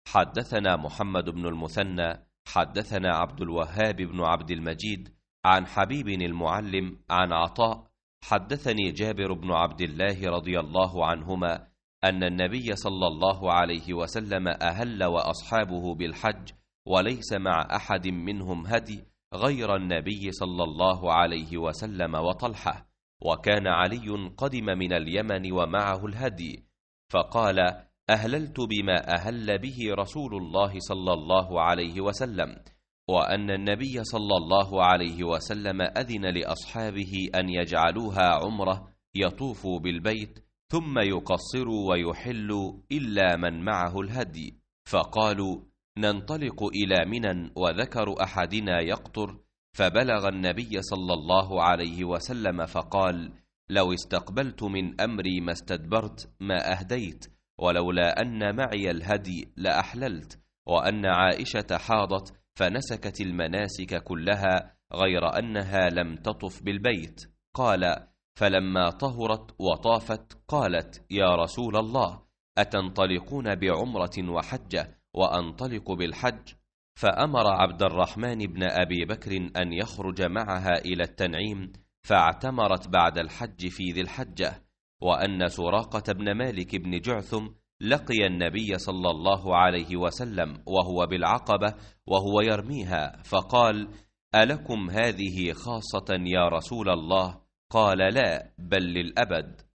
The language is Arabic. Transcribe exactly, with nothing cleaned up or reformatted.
حدثنا محمد بن المثنى حدثنا عبد الوهاب بن عبد المجيد عن حبيب المعلم عن عطاء حدثني جابر بن عبد الله رضي الله عنهما أن النبي صلى الله عليه وسلم أهل وأصحابه بالحج وليس مع أحد منهم هدي غير النبي صلى الله عليه وسلم وطلحة، وكان علي قدم من اليمن ومعه الهدي، فقال: أهللت بما أهل به رسول الله صلى الله عليه وسلم، وأن النبي صلى الله عليه وسلم أذن لأصحابه أن يجعلوها عمرة يطوفوا بالبيت ثم يقصروا ويحلوا إلا من معه الهدي، فقالوا: ننطلق إلى منى، وذكر أحدنا يقطر، فبلغ النبي صلى الله عليه وسلم فقال: لو استقبلت من أمري ما استدبرت ما أهديت، ولولا أن معي الهدي لأحللت، وأن عائشة حاضت فنسكت المناسك كلها غير أنها لم تطف بالبيت. قال: فلما طهرت وطافت قالت: يا رسول الله، أتنطلقون بعمرة وحجة وأنطلق بالحج؟ فأمر عبد الرحمن بن أبي بكر أن يخرج معها إلى التنعيم، فاعتمرت بعد الحج في ذي الحجة. وأن سراقة بن مالك بن جعثم لقي النبي صلى الله عليه وسلم وهو بالعقبة وهو يرميها، فقال: ألكم هذه خاصة يا رسول الله؟ قال: لا، بل للأبد.